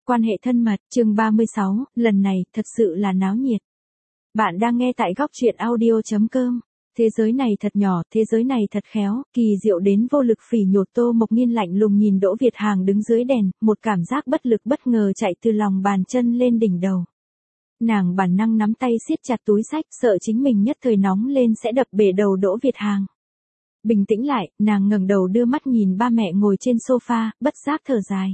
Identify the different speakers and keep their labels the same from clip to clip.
Speaker 1: Quan hệ thân mật, chương 36, lần này, thật sự là náo nhiệt. Bạn đang nghe tại góc truyện audio.com. Thế giới này thật nhỏ, thế giới này thật khéo, kỳ diệu đến vô lực phỉ nhổ. Tô Mộc Nghiên lạnh lùng nhìn Đỗ Việt Hàng đứng dưới đèn, một cảm giác bất lực bất ngờ chạy từ lòng bàn chân lên đỉnh đầu. Nàng bản năng nắm tay siết chặt túi xách, sợ chính mình nhất thời nóng lên sẽ đập bể đầu Đỗ Việt Hàng. Bình tĩnh lại, nàng ngẩng đầu đưa mắt nhìn ba mẹ ngồi trên sofa, bất giác thở dài.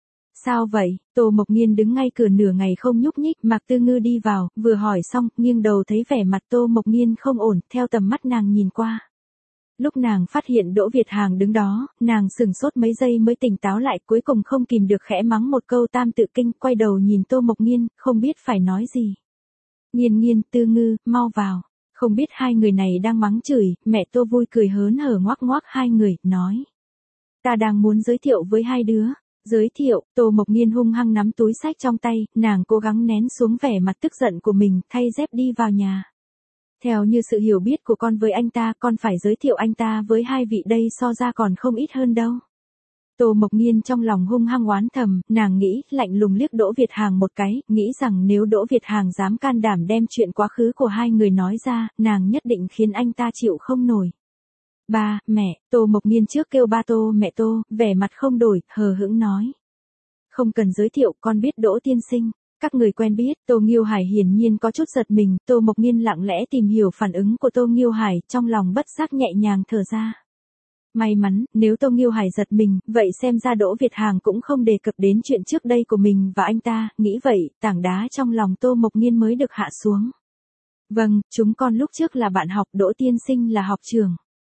Speaker 1: Sao vậy? Tô Mộc Nghiên đứng ngay cửa nửa ngày không nhúc nhích, Mạc Tư Ngư đi vào, vừa hỏi xong, nghiêng đầu thấy vẻ mặt Tô Mộc Nghiên không ổn, theo tầm mắt nàng nhìn qua. Lúc nàng phát hiện Đỗ Việt Hàng đứng đó, nàng sửng sốt mấy giây mới tỉnh táo lại, cuối cùng không kìm được khẽ mắng một câu tam tự kinh, quay đầu nhìn Tô Mộc Nghiên, không biết phải nói gì. Nghiên Nghiên, Tư Ngư, mau vào. Không biết hai người này đang mắng chửi, mẹ Tô vui cười hớn hở ngoác ngoác hai người, nói. Ta đang muốn giới thiệu với hai đứa. Giới thiệu, Tô Mộc Nghiên hung hăng nắm túi xách trong tay, nàng cố gắng nén xuống vẻ mặt tức giận của mình, thay dép đi vào nhà. Theo như sự hiểu biết của con với anh ta, con phải giới thiệu anh ta với hai vị đây so ra còn không ít hơn đâu. Tô Mộc Nghiên trong lòng hung hăng oán thầm, nàng nghĩ, lạnh lùng liếc Đỗ Việt Hàng một cái, nghĩ rằng nếu Đỗ Việt Hàng dám can đảm đem chuyện quá khứ của hai người nói ra, nàng nhất định khiến anh ta chịu không nổi. Ba, mẹ, Tô Mộc Nghiên trước kêu ba Tô, mẹ Tô, vẻ mặt không đổi, hờ hững nói. Không cần giới thiệu, con biết Đỗ tiên sinh. Các người quen biết, Tô Nghiêu Hải hiển nhiên có chút giật mình, Tô Mộc Nghiên lặng lẽ tìm hiểu phản ứng của Tô Nghiêu Hải, trong lòng bất giác nhẹ nhàng thở ra. May mắn, nếu Tô Nghiêu Hải giật mình, vậy xem ra Đỗ Việt Hàng cũng không đề cập đến chuyện trước đây của mình và anh ta, nghĩ vậy, tảng đá trong lòng Tô Mộc Nghiên mới được hạ xuống. Vâng, chúng con lúc trước là bạn học, Đỗ tiên sinh là học trưởng.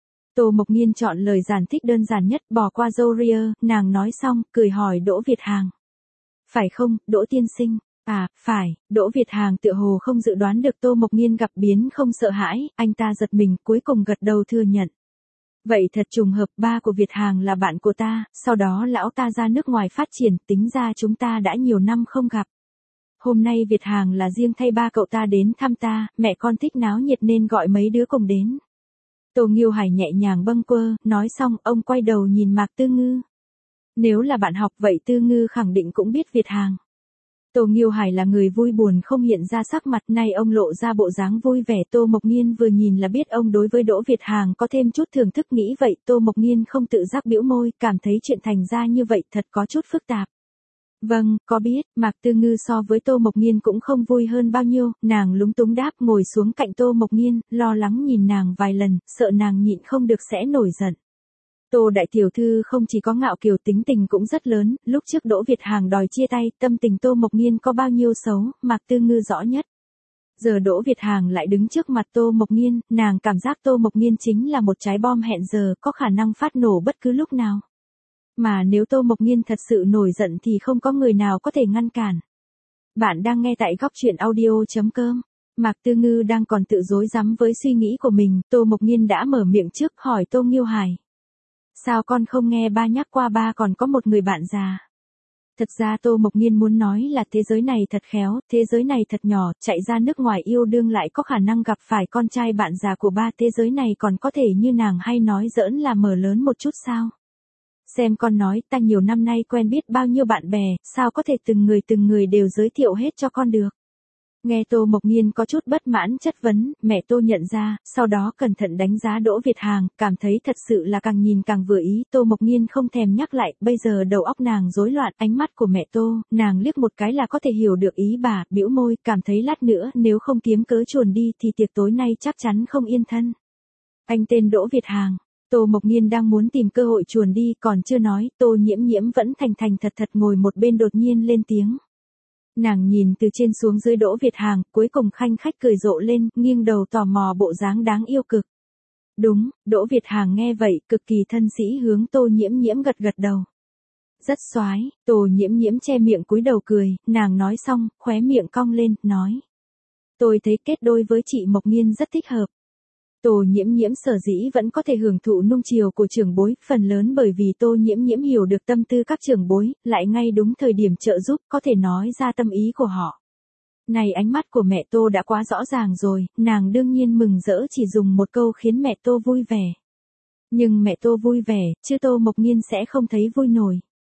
Speaker 1: Tô Mộc Nghiên chọn lời giải thích đơn giản nhất, bỏ qua râu ria, nàng nói xong, cười hỏi Đỗ Việt Hàng. Phải không, Đỗ tiên sinh? À, phải, Đỗ Việt Hàng tựa hồ không dự đoán được Tô Mộc Nghiên gặp biến không sợ hãi, anh ta giật mình, cuối cùng gật đầu thừa nhận. Vậy thật trùng hợp, ba của Việt Hàng là bạn của ta, sau đó lão ta ra nước ngoài phát triển, tính ra chúng ta đã nhiều năm không gặp. Hôm nay Việt Hàng là riêng thay ba cậu ta đến thăm ta, mẹ con thích náo nhiệt nên gọi mấy đứa cùng đến. Tô Nghiêu Hải nhẹ nhàng bâng quơ, nói xong, ông quay đầu nhìn Mạc Tư Ngư. Nếu là bạn học vậy Tư Ngư khẳng định cũng biết Việt Hàng. Tô Nghiêu Hải là người vui buồn không hiện ra sắc mặt, nay ông lộ ra bộ dáng vui vẻ. Tô Mộc Nghiên vừa nhìn là biết ông đối với Đỗ Việt Hàng có thêm chút thưởng thức, nghĩ vậy Tô Mộc Nghiên không tự giác bĩu môi, cảm thấy chuyện thành ra như vậy thật có chút phức tạp. Vâng, có biết, Mạc Tư Ngư so với Tô Mộc Nghiên cũng không vui hơn bao nhiêu, nàng lúng túng đáp, ngồi xuống cạnh Tô Mộc Nghiên, lo lắng nhìn nàng vài lần, sợ nàng nhịn không được sẽ nổi giận. Tô đại tiểu thư không chỉ có ngạo kiều, tính tình cũng rất lớn, lúc trước Đỗ Việt Hàng đòi chia tay, tâm tình Tô Mộc Nghiên có bao nhiêu xấu, Mạc Tư Ngư rõ nhất. Giờ Đỗ Việt Hàng lại đứng trước mặt Tô Mộc Nghiên, nàng cảm giác Tô Mộc Nghiên chính là một trái bom hẹn giờ, có khả năng phát nổ bất cứ lúc nào. Mà nếu Tô Mộc Nghiên thật sự nổi giận thì không có người nào có thể ngăn cản. Bạn đang nghe tại góc truyện audio.com. Mạc Tư Ngư đang còn tự rối rắm với suy nghĩ của mình, Tô Mộc Nghiên đã mở miệng trước, hỏi Tô Nghiêu Hải. Sao con không nghe ba nhắc qua ba còn có một người bạn già? Thật ra Tô Mộc Nghiên muốn nói là thế giới này thật khéo, thế giới này thật nhỏ, chạy ra nước ngoài yêu đương lại có khả năng gặp phải con trai bạn già của ba, thế giới này còn có thể như nàng hay nói giỡn là mở lớn một chút sao? Xem con nói, ta nhiều năm nay quen biết bao nhiêu bạn bè, sao có thể từng người đều giới thiệu hết cho con được? Nghe Tô Mộc Nghiên có chút bất mãn chất vấn, mẹ Tô nhận ra, sau đó cẩn thận đánh giá Đỗ Việt Hàng, cảm thấy thật sự là càng nhìn càng vừa ý, Tô Mộc Nghiên không thèm nhắc lại, bây giờ đầu óc nàng rối loạn, ánh mắt của mẹ Tô, nàng liếc một cái là có thể hiểu được ý bà, bĩu môi, cảm thấy lát nữa nếu không kiếm cớ chuồn đi thì tiệc tối nay chắc chắn không yên thân. Anh tên Đỗ Việt Hàng. Tô Mộc Nghiên đang muốn tìm cơ hội chuồn đi, còn chưa nói, Tô Nhiễm Nhiễm vẫn thành thành thật thật ngồi một bên đột nhiên lên tiếng. Nàng nhìn từ trên xuống dưới Đỗ Việt Hàng, cuối cùng khanh khách cười rộ lên, nghiêng đầu tò mò bộ dáng đáng yêu cực. Đúng, Đỗ Việt Hàng nghe vậy, cực kỳ thân sĩ hướng Tô Nhiễm Nhiễm gật gật đầu. Rất xoái, Tô Nhiễm Nhiễm che miệng cúi đầu cười, nàng nói xong, khóe miệng cong lên, nói. Tôi thấy kết đôi với chị Mộc Nghiên rất thích hợp. Tô Nhiễm Nhiễm sở dĩ vẫn có thể hưởng thụ nung chiều của trưởng bối, phần lớn bởi vì Tô Nhiễm Nhiễm hiểu được tâm tư các trưởng bối, lại ngay đúng thời điểm trợ giúp, có thể nói ra tâm ý của họ. Này ánh mắt của mẹ Tô đã quá rõ ràng rồi, nàng đương nhiên mừng rỡ chỉ dùng một câu khiến mẹ Tô vui vẻ. Nhưng mẹ Tô vui vẻ, chứ Tô Mộc Nghiên sẽ không thấy vui nổi.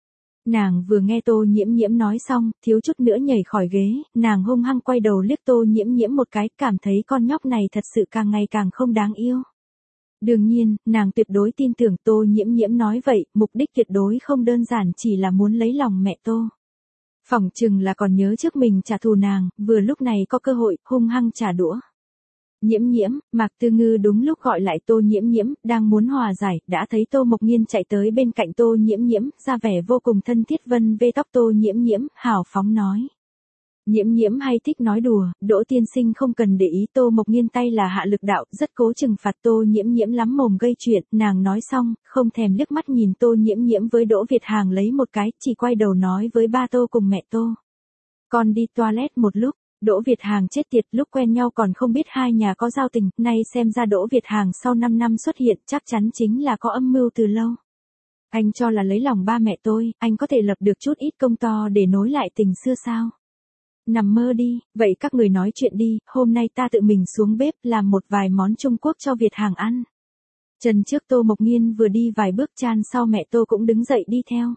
Speaker 1: Nàng vừa nghe Tô Nhiễm Nhiễm nói xong, thiếu chút nữa nhảy khỏi ghế, nàng hung hăng quay đầu liếc Tô Nhiễm Nhiễm một cái, cảm thấy con nhóc này thật sự càng ngày càng không đáng yêu. Đương nhiên, nàng tuyệt đối tin tưởng Tô Nhiễm Nhiễm nói vậy, mục đích tuyệt đối không đơn giản chỉ là muốn lấy lòng mẹ Tô. Phỏng chừng là còn nhớ trước mình trả thù nàng, vừa lúc này có cơ hội, hung hăng trả đũa. Nhiễm Nhiễm, Mạc Tư Ngư đúng lúc gọi lại Tô Nhiễm Nhiễm, đang muốn hòa giải, đã thấy Tô Mộc Nghiên chạy tới bên cạnh Tô Nhiễm Nhiễm, ra vẻ vô cùng thân thiết vân vê tóc Tô Nhiễm Nhiễm, hào phóng nói. Nhiễm Nhiễm hay thích nói đùa, Đỗ tiên sinh không cần để ý. Tô Mộc Nghiên tay là hạ lực đạo, rất cố trừng phạt Tô Nhiễm Nhiễm lắm mồm gây chuyện, nàng nói xong, không thèm liếc mắt nhìn Tô Nhiễm Nhiễm với Đỗ Việt Hàng lấy một cái, chỉ quay đầu nói với ba Tô cùng mẹ Tô. Con đi toilet một lúc. Đỗ Việt Hàng chết tiệt, lúc quen nhau còn không biết hai nhà có giao tình, nay xem ra Đỗ Việt Hàng sau 5 năm xuất hiện chắc chắn chính là có âm mưu từ lâu. Anh cho là lấy lòng ba mẹ tôi, anh có thể lập được chút ít công to để nối lại tình xưa sao? Nằm mơ đi, vậy các người nói chuyện đi, hôm nay ta tự mình xuống bếp làm một vài món Trung Quốc cho Việt Hàng ăn. Chân trước Tô Mộc Nghiên vừa đi vài bước chan sau mẹ Tô cũng đứng dậy đi theo.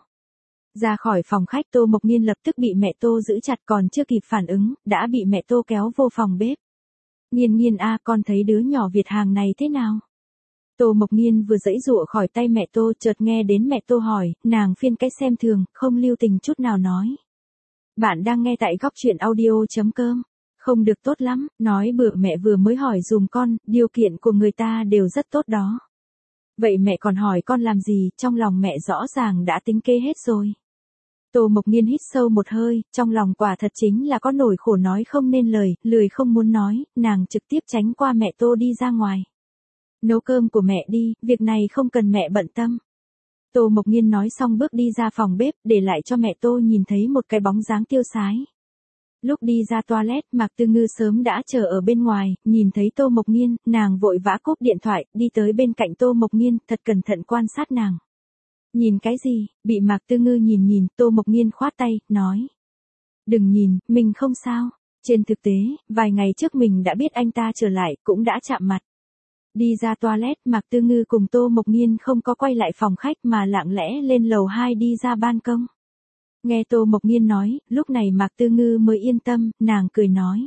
Speaker 1: Ra khỏi phòng khách Tô Mộc Nghiên lập tức bị mẹ Tô giữ chặt còn chưa kịp phản ứng, đã bị mẹ Tô kéo vô phòng bếp. Nghiên Nghiên a, con thấy đứa nhỏ Việt Hàng này thế nào? Tô Mộc Nghiên vừa giãy giụa khỏi tay mẹ Tô chợt nghe đến mẹ Tô hỏi, nàng phiên cái xem thường, không lưu tình chút nào nói. Bạn đang nghe tại góc truyện audio.com. Không được tốt lắm, nói bừa mẹ vừa mới hỏi dùm con, điều kiện của người ta đều rất tốt đó. Vậy mẹ còn hỏi con làm gì, trong lòng mẹ rõ ràng đã tính kê hết rồi. Tô Mộc Nghiên hít sâu một hơi, trong lòng quả thật chính là có nỗi khổ nói không nên lời, lười không muốn nói, nàng trực tiếp tránh qua mẹ Tô đi ra ngoài. Nấu cơm của mẹ đi, việc này không cần mẹ bận tâm. Tô Mộc Nghiên nói xong bước đi ra phòng bếp, để lại cho mẹ Tô nhìn thấy một cái bóng dáng tiêu sái. Lúc đi ra toilet, Mạc Tư Ngư sớm đã chờ ở bên ngoài, nhìn thấy Tô Mộc Nghiên, nàng vội vã cúp điện thoại, đi tới bên cạnh Tô Mộc Nghiên, thật cẩn thận quan sát nàng. Nhìn cái gì, bị Mạc Tư Ngư nhìn, Tô Mộc Nghiên khoát tay, nói. Đừng nhìn, mình không sao. Trên thực tế, vài ngày trước mình đã biết anh ta trở lại, cũng đã chạm mặt. Đi ra toilet, Mạc Tư Ngư cùng Tô Mộc Nghiên không có quay lại phòng khách mà lặng lẽ lên lầu 2 đi ra ban công. Nghe Tô Mộc Nghiên nói, lúc này Mạc Tư Ngư mới yên tâm, nàng cười nói.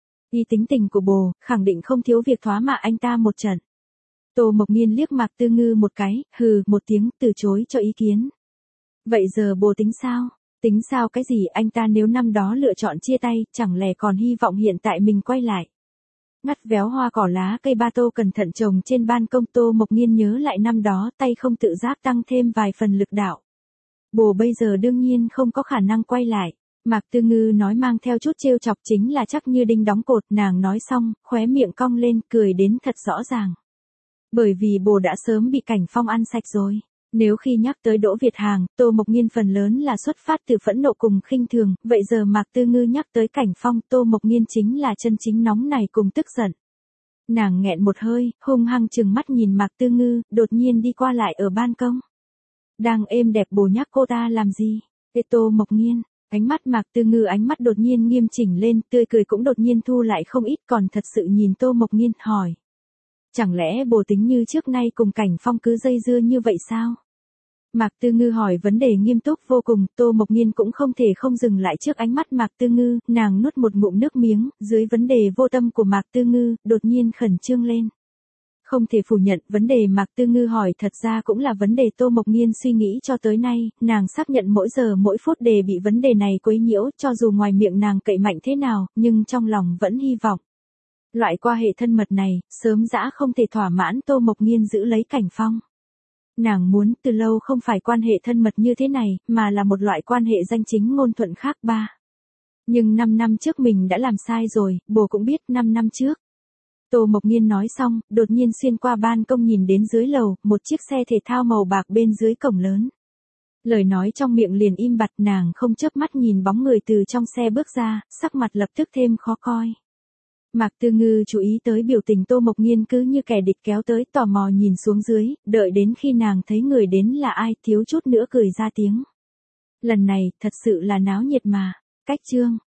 Speaker 1: Y tính tình của bồ, khẳng định không thiếu việc thóa mạ anh ta một trận. Tô Mộc Nghiên liếc Mạc Tư Ngư một cái, hừ một tiếng, từ chối cho ý kiến. Vậy giờ bồ tính sao? Tính sao cái gì, anh ta nếu năm đó lựa chọn chia tay, chẳng lẽ còn hy vọng hiện tại mình quay lại. Ngắt véo hoa cỏ lá cây ba Tô cẩn thận trồng trên ban công. Tô Mộc Nghiên nhớ lại năm đó, tay không tự giác tăng thêm vài phần lực đạo. Bồ bây giờ đương nhiên không có khả năng quay lại. Mạc Tư Ngư nói mang theo chút trêu chọc, chính là chắc như đinh đóng cột. Nàng nói xong, khóe miệng cong lên, cười đến thật rõ ràng. Bởi vì bồ đã sớm bị Cảnh Phong ăn sạch rồi. Nếu khi nhắc tới Đỗ Việt Hàng, Tô Mộc Nghiên phần lớn là xuất phát từ phẫn nộ cùng khinh thường, vậy giờ Mạc Tư Ngư nhắc tới Cảnh Phong, Tô Mộc Nghiên chính là chân chính nóng này cùng tức giận. Nàng nghẹn một hơi, hung hăng trừng mắt nhìn Mạc Tư Ngư, đột nhiên đi qua lại ở ban công. Đang êm đẹp bồ nhắc cô ta làm gì? Tô Mộc Nghiên, ánh mắt Mạc Tư Ngư ánh mắt đột nhiên nghiêm chỉnh lên, tươi cười cũng đột nhiên thu lại không ít, còn thật sự nhìn Tô Mộc Nghiên, hỏi. Chẳng lẽ bồ tính như trước nay cùng Cảnh Phong cứ dây dưa như vậy sao? Mạc Tư Ngư hỏi vấn đề nghiêm túc vô cùng, Tô Mộc Nghiên cũng không thể không dừng lại trước ánh mắt Mạc Tư Ngư, nàng nuốt một ngụm nước miếng, dưới vấn đề vô tâm của Mạc Tư Ngư, đột nhiên khẩn trương lên. Không thể phủ nhận, vấn đề Mạc Tư Ngư hỏi thật ra cũng là vấn đề Tô Mộc Nghiên suy nghĩ cho tới nay, nàng xác nhận mỗi giờ mỗi phút đều bị vấn đề này quấy nhiễu, cho dù ngoài miệng nàng cậy mạnh thế nào, nhưng trong lòng vẫn hy vọng. Loại quan hệ thân mật này, sớm dã không thể thỏa mãn Tô Mộc Nghiên giữ lấy Cảnh Phong. Nàng muốn từ lâu không phải quan hệ thân mật như thế này, mà là một loại quan hệ danh chính ngôn thuận khác ba. Nhưng 5 năm trước mình đã làm sai rồi, bồ cũng biết 5 năm trước. Tô Mộc Nghiên nói xong, đột nhiên xuyên qua ban công nhìn đến dưới lầu, một chiếc xe thể thao màu bạc bên dưới cổng lớn. Lời nói trong miệng liền im bặt, nàng không chớp mắt nhìn bóng người từ trong xe bước ra, sắc mặt lập tức thêm khó coi. Mạc Tư Ngư chú ý tới biểu tình Tô Mộc Nghiên cứ như kẻ địch kéo tới, tò mò nhìn xuống dưới, đợi đến khi nàng thấy người đến là ai, thiếu chút nữa cười ra tiếng. Lần này, thật sự là náo nhiệt mà. Cách chương.